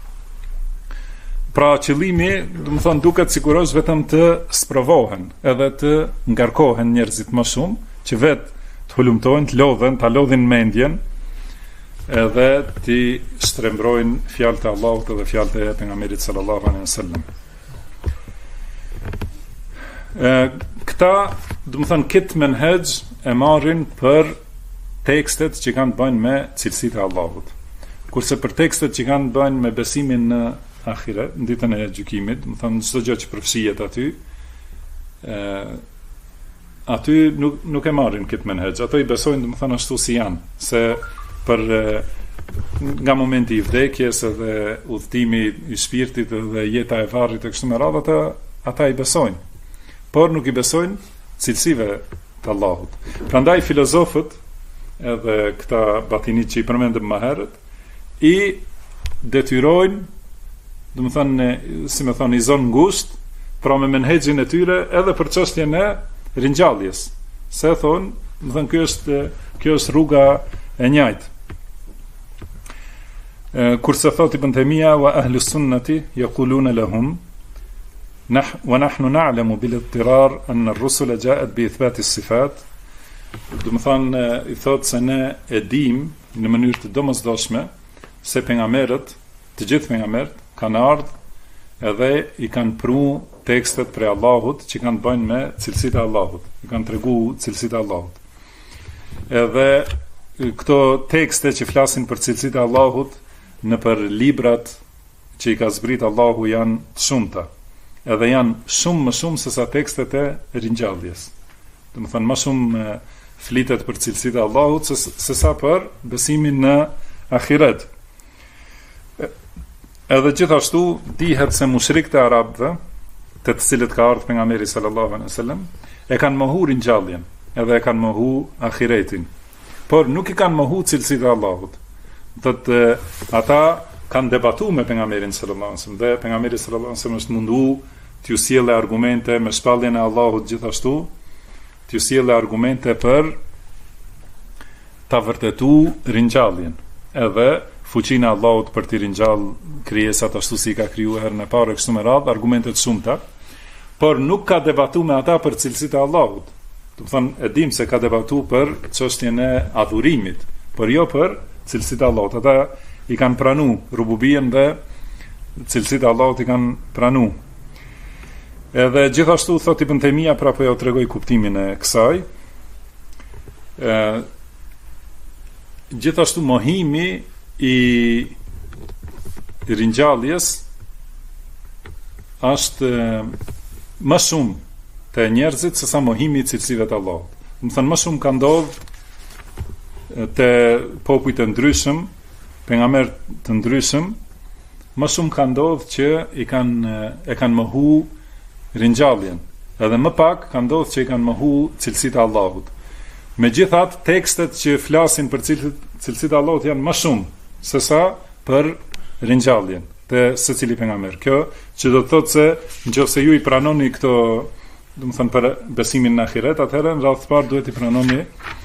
Pra qëllimi, do të thonë, duket sikur është vetëm të sprovohen, edhe të ngarkohen njerëzit më shumë, që vetë të hulumtojnë, të lodhen, ta lodhin mendjen, edhe të shtrembrojnë fjalët e Allahut edhe fjalët e pejgamberit sallallahu alaihi wasallam. Këta, do të thonë, këtë menhexh e marrin për tekstet që kanë të bëjnë me cilësitë e Allahut. Kurse për tekstet që kanë të bëjnë me besimin në ahiret, në ditën e gjykimit, do të thonë çdo gjë që përfshihet aty, aty nuk e marrin këtë menhexh. Ato I besojnë, do të thonë, ashtu si janë, se për nga momenti I vdekjes edhe udhëtimi I shpirtit dhe jeta e varrit e kështu me radhë, ata I besojnë, por nuk I besojnë cilësive të Allahut. Prandaj filozofët edhe këta batinit që I përmendëm më herët, I detyrojnë, do të thonë, si më thonë, I zonë ngushtë, pra me menhexhin e tyre edhe për çështjen e ringjalljes. Se thonë, do të thonë, kjo është rruga e njëjtë. Kurse thot Ibn Taymija wa ahlu sunnati yaquluna lahum wa nahnu na'lamu bil ittirar an ar-rusula ja'at bi ithbat as-sifat. Do të thonë, I thot se ne e dim në mënyrë të domosdoshme se pejgamberët, të gjithë pejgamberët kanë ardhur edhe I kanë prunë tekstet prej Allahut që kanë të bëjnë me cilësitë e Allahut, I kanë treguar cilësitë e Allahut. Edhe këto tekste që flasin për cilësitë e Allahut në për librat që I ka zbrit Allahu janë të shumta, edhe janë shumë më shumë se sa tekstet e ringjalljes. Do të thonë, më shumë flitet për cilësitë e Allahut se sa për besimin në ahiret. Edhe gjithashtu dihet se mushrikët e arabëve, të cilët ka ardhur pejgamberi sallallahu alaihi wasallam, e kanë mohuar ringjalljen, edhe e kanë mohuar ahiretin. Por nuk I kanë mohuar cilësitë e Allahut. Ata kanë debatuar me pejgamberin sallallahu alaihi wasallam, dhe pejgamberi sallallahu alaihi wasallam është munduar t'ju sjellë argumente me shpalljen e Allahut, gjithashtu t'ju sjellë argumente për ta vërtetuar ringjalljen. Edhe fuqinë e Allahut për t'i ringjall krijesat ashtu si ka kriju herën e parë kështu me radhë, argumentet shumëta, por nuk ka debatu me ata për cilësitë e Allahut. Do të thonë, e dim se ka debatu për çështjen e adhurimit, por jo për cilësitë e Allahut. Ata i kanë pranu rububien dhe cilësitë e Allahut i kanë pranu. Edhe gjithashtu thot Ibn Taymija, pra po ja u tregoj kuptimin e kësaj. Gjithashtu mohimi i ringjalljes është më shumë te njerëzit se sa mohimi i cilësive të Allahut. Do të thënë, më shumë ka ndodhur te popujt e ndryshëm, pejgamber të ndryshëm, më shumë ka ndodhur që e kanë mohu ringjalljen. Edhe më pak ka ndodhur që i kanë mohu cilësitë e Allahut. Megjithatë, tekstet që flasin për cilësitë e Allahut janë më shumë se sa për ringjalljen te secili pejgamber. Kjo që do të thotë se nëse ju i pranoni këto, do të thënë për besimin në ahiret, atëherë në radhë të parë duhet i pranoni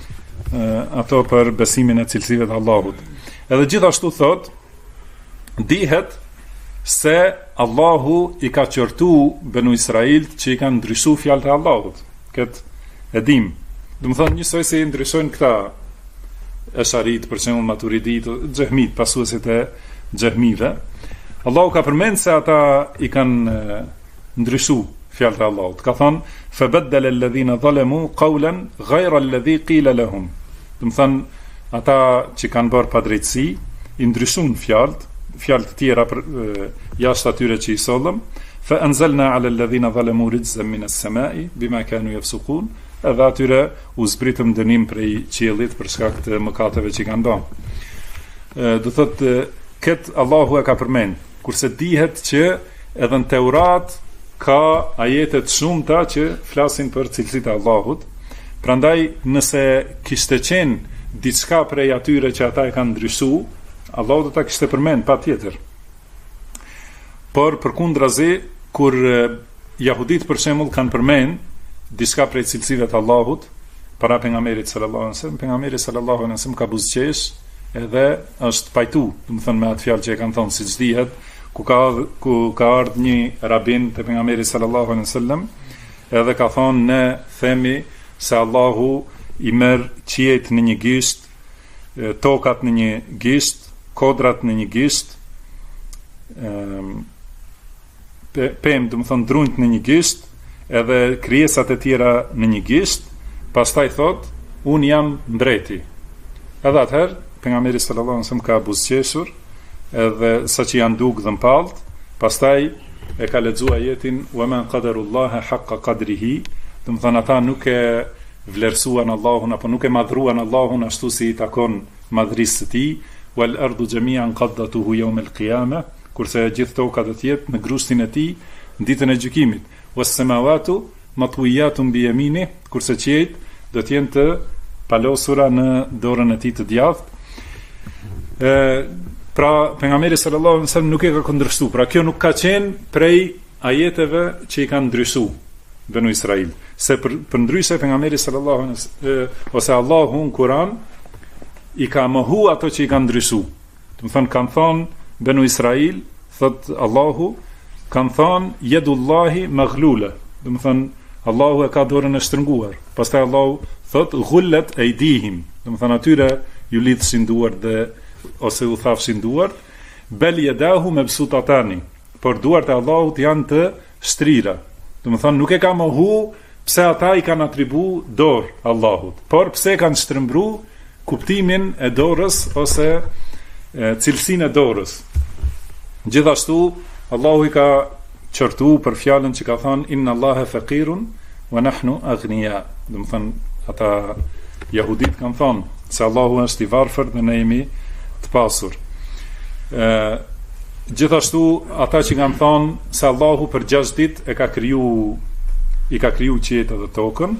ato për besimin e cilësive të Allahut. Edhe gjithashtu thotë, dihet se Allahu i ka qortu Benu Israilt që i kanë ndryshu fjalët e Allahut. Këtë e dim. Do të thonë, njësoj se i ndryshojnë këta Esharit, për shembull Maturidit, Xehmit, pasuesit e Xehmive. Allahu ka përmend se ata i kanë ndryshu fjalët e Allahut. Ka thonë, "Fabaddala alladhina zalamu qawlan ghayra alladhi qila lahum." Do të thonë, ata që kanë bërë padrejtësi i ndryshun fjalë të tjera për jashtë atyre që i sollëm. Fa anzalna ala alladhina zalamu rijzan min as-sama'i bima kanu yafsukun. Edhe atyre u zbritëm dënim prej qiellit për shkak të mëkateve që kanë bërë. Do thotë, këtë Allahu e ka përmend, kurse dihet që edhe në Teurat ka ajetet shumëta që flasin për cilësitë e Allahut. Prandaj, nëse kishte qenë diçka prej atyre që ata e kanë ndryshu, Allahu do ta kishte përmend patjetër. Por përkundrazi, kur jahudit për shembull kanë përmend diçka prej cilësive të Allahut para pejgamberit sallallahu alaihi wasallam, pejgamberi sallallahu alaihi wasallam ka buzëqesh edhe është pajtu, do të thënë me atë fjalë që e kanë thonë, siç dihet, ku ka ardhur një rabin te pejgamberi sallallahu alaihi wasallam, edhe ka thonë, ne themi se Allahu i merr qiejt në një gisht, tokat në një gisht, kodrat në një gisht, pemë, do të thonë drunjt në një gisht, edhe krijesat e tjera në një gisht, pastaj thot, unë jam mbreti. Edhe atëherë, pejgamberi sallallahu alaihi wasallam ka buzëqeshur, edhe sa që janë duk dhe mpalt, pastaj e ka lexuar ajetin wa ma qadarullaha haqqa qadrihi, do të thonë ata nuk e vlerësuan Allahun apo nuk e madhruan Allahun ashtu si i takon madhrisë së tij, wal ardu jami'an qaddatuhu yawm al-qiyamah, kurse gjithë tokat do të jetë në grushtin e tij në ditën e gjykimit. Was-samawatu matwiyatun bi yamini, kurse qiejt do të jenë të palosura në dorën e tij të djathtë. Pra pejgamberi sallallahu alaihi wasallam nuk e ka kundërshtu. Pra kjo nuk ka qenë prej ajeteve që i kanë ndryshu Benu Israil. Se për ndryshe pejgamberi sallallahu alaihi wasallam ose Allahu në Kur'an i ka mohu ato që i kanë ndryshu. Do të thonë, kanë thonë Benu Israil, thot Allahu, kanë thonë yedullahi maghlula. Do të thonë, Allahu e ka dorën e shtrënguar. Pastaj Allahu thot ghullat aydihim. Do të thonë, atyre ju lidhshin duart dhe ose u thafshin duart, bel yedahu mabsutatani, por duart e Allahut janë të shtrira. Do të thonë, nuk e ka mohu pse ata i kanë atribu dorë Allahut, por pse kanë shtrëmbru kuptimin e dorës ose cilësinë e dorës. Gjithashtu Allahu i ka qortu për fjalën që ka thënë inna Allaha faqirun wa nahnu aghnia. Do të thonë, ata jahudit kanë thënë se Allahu është i varfër dhe ne jemi të pasur. Gjithashtu ata që kanë thonë se Allahu për 6 ditë i ka kriju qiejt dhe tokën,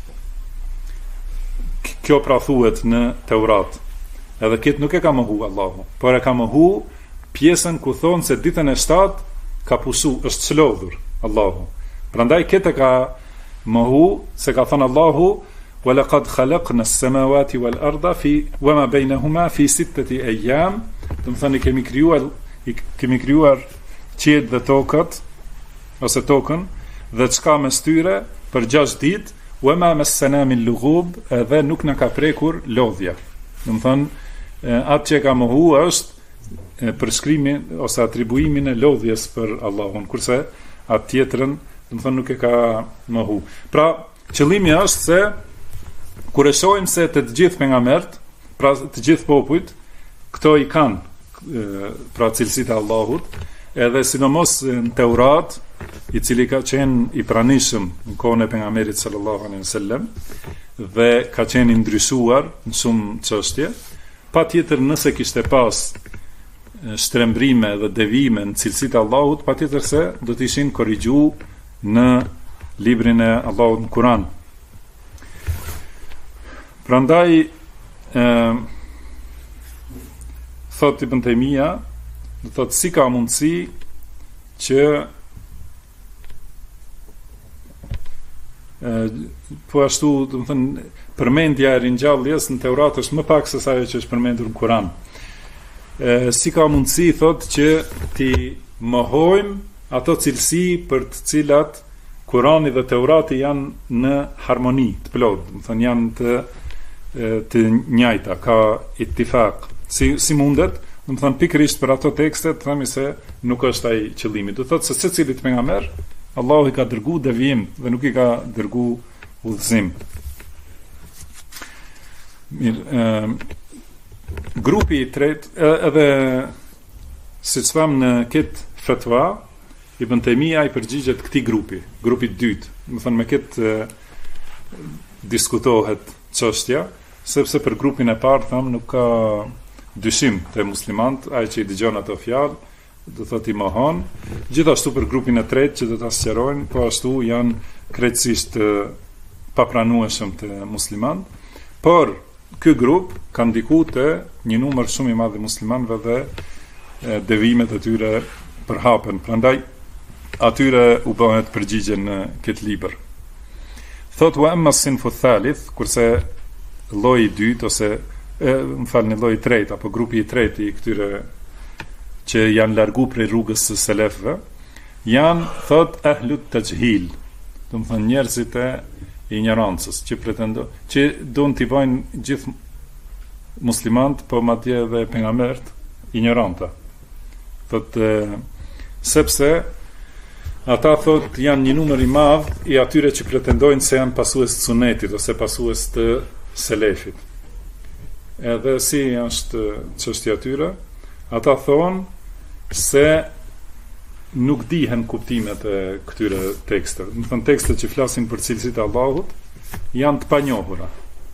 kjo pra thuhet në Teurat. Edhe këtë nuk e ka mohu Allahu, por e ka mohu pjesën ku thonë se ditën e 7 ka pusu, është çlodhur Allahu. Prandaj këtë ka mohu, se ka thonë Allahu وَلَقَدْ خَلَقْنَا السَّمَاوَاتِ وَالْأَرْضَ وَمَا بَيْنَهُمَا فِي 6 أَيَّامٍ. do të thënë i kemi krijuar qiellin dhe tokën ose tokën dhe çka mes tyre për 6 ditë, wa ma massana min lughub, edhe nuk na ka prekur lodhja. Do të thënë atë që ka mohu është përshkrimin ose atribuimin e lodhjes për Allahun, kurse atë tjetrën, do të thënë nuk e ka mohu. Pra, qëllimi është se kur e shohim se të gjithë pejgamberët, pra të gjithë popujt, këto i kanë pra cilësitë e Allahut, edhe sidomos në Teurat, i cili ka qenë i pranishëm në kohën e pejgamberit sallallahu alaihi wasallam dhe ka qenë i ndryshuar në shumë çështje, patjetër nëse kishte pas shtrembrime dhe devime në cilësitë e Allahut, patjetër se do të ishin korrigjuar në librin e Allahut në Kur'an. Prandaj thot Ibn Taymija, do thot si ka mundësi që po ashtu, do të thënë, përmendja e ringjalljes në Teurat është më pak se sa ajo që është përmendur në Kur'an. Si ka mundësi, thot, që ti mohojmë ato cilësi për të cilat Kurani dhe Teurati janë në harmoni, të plotë, do të thënë janë të njëjta, ka ittifaq. Si mundet? Do të thënë pikërisht për ato tekste të themi se nuk është ai qëllimi. Do thotë se secili pejgamber Allahu i ka dërguar devijim dhe nuk i ka dërguar udhëzim. Grupi i tretë, edhe siç tham në këtë fatva, Ibn Taymija i përgjigjet këtij grupi i dytë. Do thënë me këtë diskutohet çështja, sepse për grupin e parë tham nuk ka dyshim të muslimant, ai që i dëgjon ato fjalë, do thotë i mohon. Gjithashtu për grupin e tretë që do ta sqarojnë, po ashtu janë krejtësisht papranueshëm të musliman, por ky grup ka ndikuar te një numër shumë i madh i muslimanëve dhe devimet e tyre përhapen. Prandaj atyre u bëhet përgjigje në këtë libër. Thot wa amma sinfu thalith, kurse lloji i dytë ose lloji i tretë apo grupi i tretë i këtyre që janë largu prej rrugës së selefëve, janë, thot, ahlut tajhil, do të thënë njerëzit e ignorancës, që pretendojnë, që duan t'i bëjnë gjithë muslimanët, po madje edhe pejgamberët ignoranta. Thot, sepse ata, thot, janë një numër i madh i atyre që pretendojnë se janë pasues të sunetit ose pasues të selefit. Edhe si është çështja e tyre, ata thonë se nuk dihen kuptimet e këtyre teksteve. Do të thënë tekstet që flasin për cilësitë e Allahut janë të panjohura.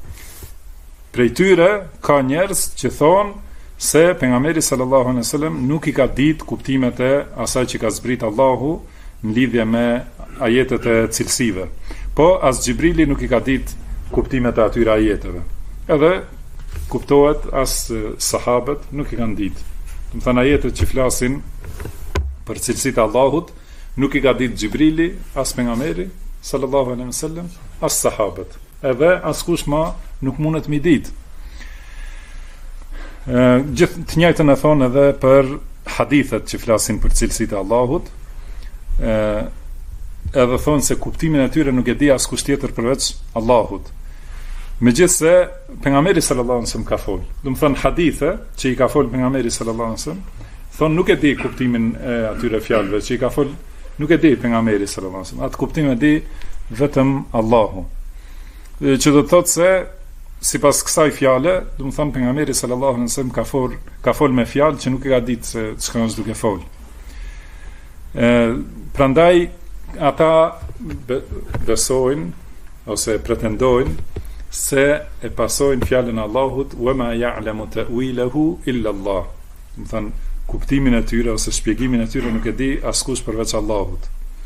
Prej tyre ka njerëz që thonë se pejgamberi sallallahu alejhi dhe sellem nuk i ka ditë kuptimet e asaj që ka zbrit Allahu në lidhje me ajetet e cilësive. Po as Xhibrili nuk i ka ditë kuptimet e atyre ajeteve. Edhe kuptohet as sahabët nuk i kanë ditë. Do të thënë ajetet që flasin për cilësitë e Allahut nuk i ka ditë Xhibrili, as pejgamberi sallallahu alejhi dhe sellem, as sahabët. Edhe askush më nuk mundet mi ditë. Gjithë të njëjtën e thonë edhe për hadithet që flasin për cilësitë e Allahut. Edhe thonë se kuptimin e tyre nuk e di askush tjetër përveç Allahut. Megjithse pejgamberi sallallahu alajhi wasallam ka fol. Do të thënë hadithe që i ka fol pejgamberi sallallahu alajhi wasallam, thonë nuk e di kuptimin e atyre fjalëve që i ka fol, nuk e di pejgamberi sallallahu alajhi wasallam. Atë kuptim e di vetëm Allahu. Që do të thotë se sipas kësaj fjale, do të thënë pejgamberi sallallahu alajhi wasallam ka fol me fjalë që nuk e ka ditë se çka është duke fol. Prandaj ata besojnë ose pretendojnë se e pasojnë fjalën e Allahut wa ma ya'lamu ta'wilahu illa Allah. Do të thënë kuptimin e tyre ose shpjegimin e tyre nuk e di askush përveç Allahut.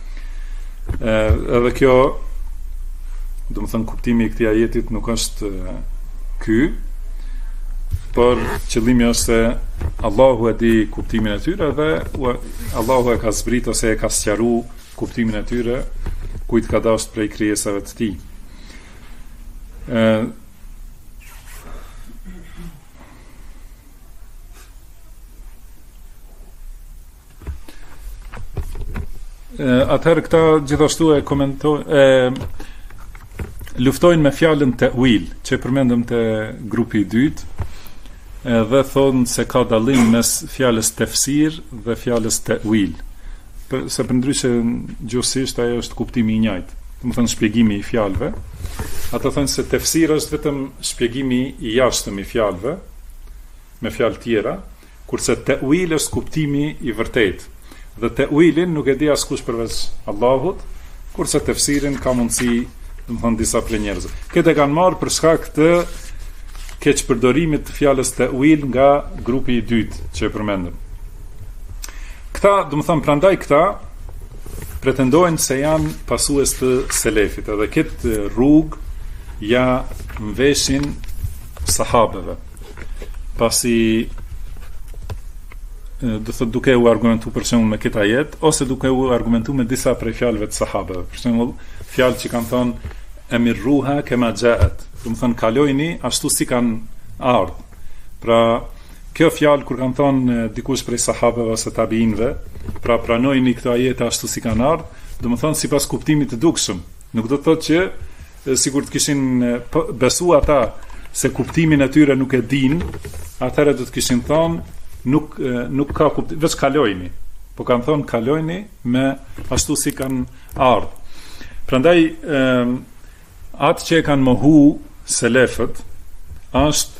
Edhe kjo, do të thënë kuptimi i këtij ajetit nuk është ky, por qëllimi është se Allahu e di kuptimin e tyre dhe Allahu e ka zbrit ose e ka sqaruar kuptimin e tyre kujt ka dashur prej krijesave të tij. atëherë këta gjithashtu e luftojnë me fjalën ta'wil, që përmendëm te grupi i dytë, dhe thonë se ka dallim mes fjalës tefsir dhe fjalës ta'wil. Se përndryshe gjuhësisht ajo është kuptimi i njëjtë, do të thonë shpjegimi i fjalëve. Ata thonë se tefsir është vetëm shpjegimi i jashtëm i fjalëve me fjalë tjera, kurse ta'wil është kuptimi i vërtetë. Dhe ta'wilin nuk e di askush përveç Allahut, kurse tefsirin ka mundësi, do të thonë, disa prej njerëzve. Këtë e kanë marrë për shkak të keqpërdorimit të fjalës ta'wil nga grupi i dytë që e përmendëm. Këta, do të thonë, prandaj këta pretendojnë se janë pasues të selefit, edhe këtë rrugë ja mveshin sahabeve. Pasi do thot duke u argumentu për shembull me këtë ajet, ose duke u argumentu me disa prej fjalëve të sahabeve. Për shembull, fjalë që kanë thonë emirruha kema ja'at, do të thonë kalojini ashtu si kanë ardhur. Pra, kjo fjalë kur kanë thonë dikush prej sahabeve ose tabiinëve, pra pranojini këtë ajet ashtu si kanë ardhur, do të thonë sipas kuptimit të dukshëm. Nuk do të thotë që sikur të kishin besuar ata se kuptimin e tyre nuk e din, atëherë do të kishin thonë nuk ka kuptim, veç kalojni. Po kanë thonë kalojni me ashtu si kanë ardhur. Prandaj atë që e kanë mohu selefët është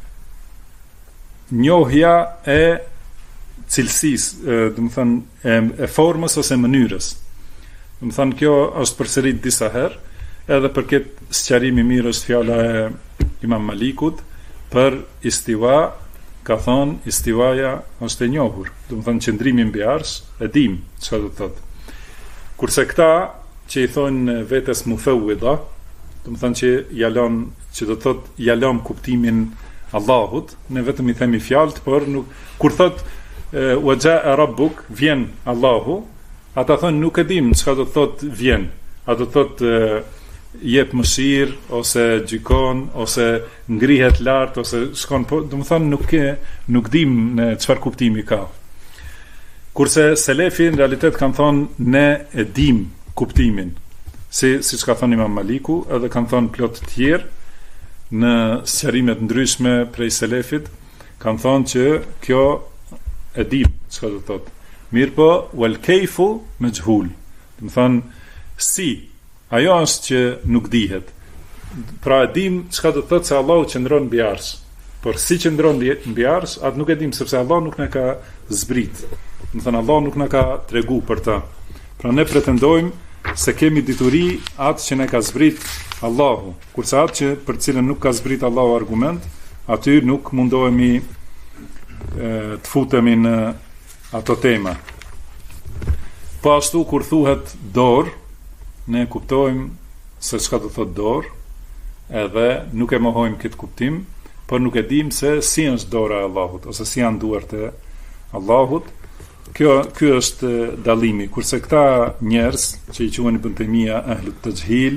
njohja e cilësisë, do të thonë e formës ose mënyrës. Do të thonë kjo është përsërit disa herë, edhe për këtë sqarim i mirë është fjala e Imam Malikut për istiwa. Ka thonë istiwaja është e njohur, do të thonë qëndrimi mbi arsh, e dim çfarë do të thotë. Kurse këta që i thonë vetes mufawwida, do të thonë që jalon, që do të thotë jalon kuptimin Allahut, ne vetëm i themi fjalët, por nuk, kur thotë wa jaa rabbuk, vjen Allahu, ata thonë nuk e dim çfarë do të thotë vjen. A do të thotë jep mëshirë, ose gjykon, ose ngrihet lart, ose shkon, po do të thonë nuk dim në çfarë kuptimi ka. Kurse selefi në realitet kanë thonë ne e dim kuptimin, siç ka thonë Imam Maliku, edhe kanë thonë plot të tjerë në sqarimet ndryshme prej selefit, kanë thonë që kjo e dim çfarë do thotë. Mirë po, wal kayfu majhul, do të thonë si ajo është që nuk dihet. Pra e dim çka do të thotë se Allahu qëndron mbi arsh. Por si qëndron mbi arsh, atë nuk e dim, sepse Allahu nuk na ka zbrit. Do të thonë Allahu nuk na ka tregu për ta. Pra ne pretendojmë se kemi dituri atë që ne ka zbrit Allahu, kurse atë që për cilën nuk ka zbrit Allahu argument, aty nuk mundohemi të futemi në ato tema. Po ashtu kur thuhet dorë, ne kuptojmë se çka do thotë dorë, edhe nuk e mohojmë këtë kuptim, por nuk e dim se si është dora e Allahut, ose si janë duart e Allahut. Ky është dallimi. Kurse këta njerëz që i quhen Ibn Taymija ahlut tajhil,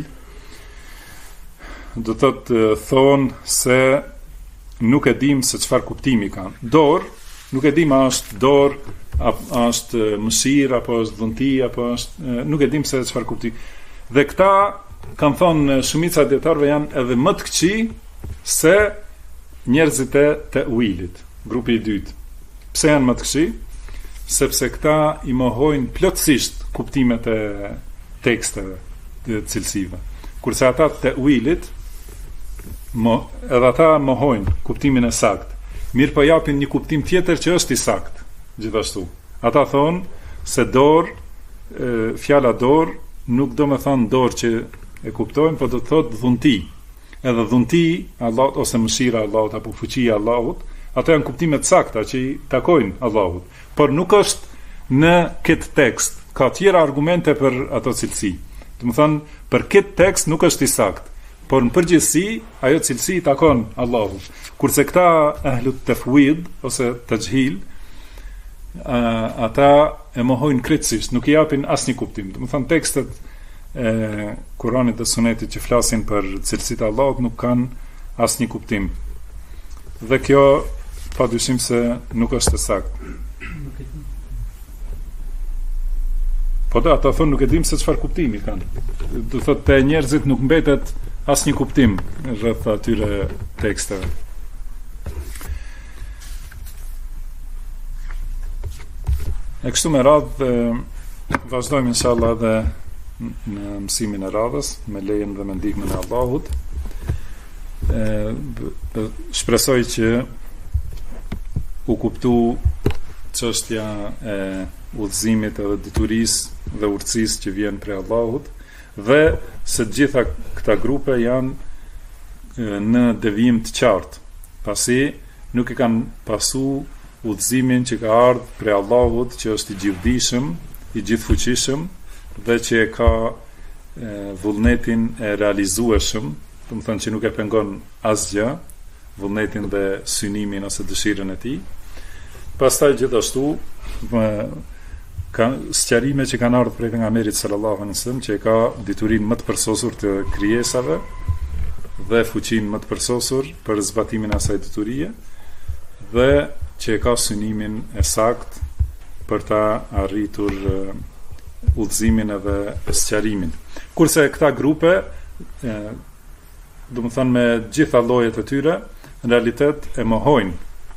do thonë se nuk e dim se çfarë kuptimi ka. Dorë, nuk e dim a është dorë, a është mëshirë, apo është dhunti, apo është, nuk e dim se çfarë kuptimi. Dhe këta kanë thonë shumica e dietarëve janë edhe më të këqij se njerëzit e ta'wilit, grupi i dytë. Pse janë më të këqij? Sepse këta i mohojnë plotësisht kuptimet e teksteve të cilësive. Kurse ata të ta'wilit edhe ata mohojnë kuptimin e saktë. Mirë po japin një kuptim tjetër që është i saktë, gjithashtu. Ata thonë se dorë, fjala dorë, nuk do me thonë dorë që e kuptojnë, po do të thotë dhunti. Edhe dhunti, Allahut, ose mëshira Allahut, apo fuqia Allahut, ato janë kuptimet sakta që i takojnë Allahut. Por nuk është në këtë tekst, ka tjera argumente për ato cilësi. Do të thonë, për këtë tekst nuk është i saktë, por në përgjithësi, ajo cilësi i takon Allahut. Kurse këta ahlut tafwid, ose tajhil, ata e mohojnë krejtësisht, nuk i japin asnjë kuptim. Do të thonë tekstet e Kuranit dhe Sunetit që flasin për cilësitë e Allahut nuk kanë asnjë kuptim. Dhe kjo padyshim se nuk është e saktë. Po da, ata thonë nuk e dim se çfarë kuptimi kanë. Do thotë te njerëzit nuk mbetet asnjë kuptim rreth atyre teksteve. E kështu me radhë vazhdojmë inshallah edhe në mësimin e radhës me lejen dhe me ndihmën e Allahut. Shpresoj që u kuptu çështja e udhëzimit edhe deturisë dhe urtësisë që vjen prej Allahut dhe se të gjitha këta grupe janë në devijim të qartë, pasi nuk e kanë pasu udhëzimin që ka ardhur prej Allahut, që është i gjithdijshëm, i gjithfuqishëm dhe që e ka vullnetin e realizueshëm, do të thonë që nuk e pengon asgjë, vullnetin dhe synimin ose dëshirën e tij. Pastaj gjithashtu ka sqarime që kanë ardhur prej pejgamberit sallallahu alaihi wasallam, që e ka diturinë më të përsosur të krijesave dhe fuqinë më të përsosur për zbatimin e asaj diturie dhe që e ka synimin e sakt për ta arritur udhëzimin edhe sqarimin. Kurse këta grupe, do të thonë me gjitha llojet e tyre, në realitet e mohojnë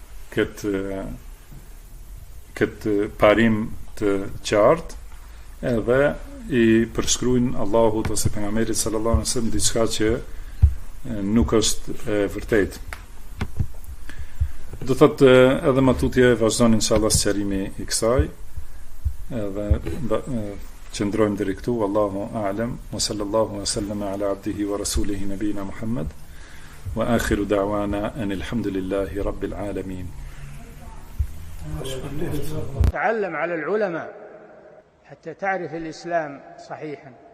këtë parim të qartë, edhe i përshkruajnë Allahut ose pejgamberit sallallahu alaihi wasallam diçka që nuk është e vërtetë. Do thotë edhe më tutje vazhdon inshallah sqarimi i kësaj, edhe qëndrojmë deri këtu. Wallahu a'lam, wa sallallahu wa sallama ala abdihi wa rasulihi nabina Muhammad, wa akhiru da'wana anil hamdulillahi rabbil alamin. تعلم على العلماء حتى تعرف الإسلام صحيحا.